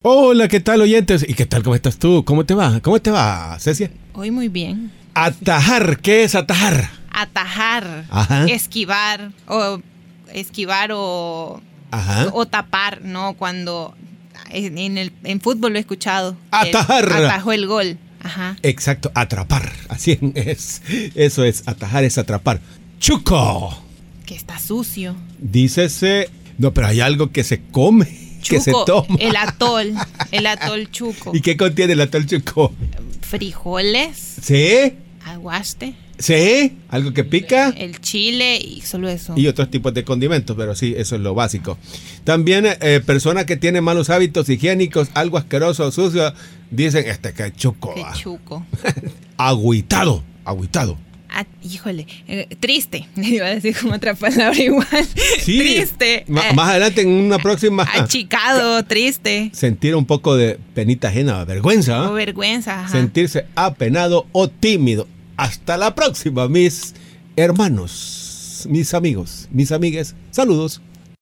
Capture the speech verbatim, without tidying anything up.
Hola, ¿qué tal, oyentes? ¿Y qué tal? ¿Cómo estás tú? ¿Cómo te va? ¿Cómo te va, Cecia? Hoy muy bien. Atajar, ¿qué es atajar? Atajar, Ajá. esquivar o esquivar o, Ajá. o tapar, ¿no? Cuando en, en el en fútbol lo he escuchado. Atajar. El, atajó el gol. Ajá. Exacto, atrapar. Así es. Eso es, atajar es atrapar. Chuco. Que está sucio. Dícese, no, pero hay algo que se come. Chuco, que se toma. el atol, el atol chuco. ¿Y qué contiene el atol chuco? Frijoles. ¿Sí? Aguaste. ¿Sí? ¿Algo que pica? El chile y solo eso. Y otros tipos de condimentos, pero sí, eso es lo básico. También eh, personas que tienen malos hábitos higiénicos, algo asqueroso o sucio, dicen, este que es chuco. Qué chuco. Agüitado, agüitado. Ah, híjole, eh, triste. Iba a decir como otra palabra igual. Sí, triste. Ma- eh, más adelante en una próxima. Achicado, triste. Sentir un poco de penita ajena, vergüenza. O ¿eh? vergüenza. Ajá. Sentirse apenado o tímido. Hasta la próxima, mis hermanos, mis amigos, mis amigues. Saludos.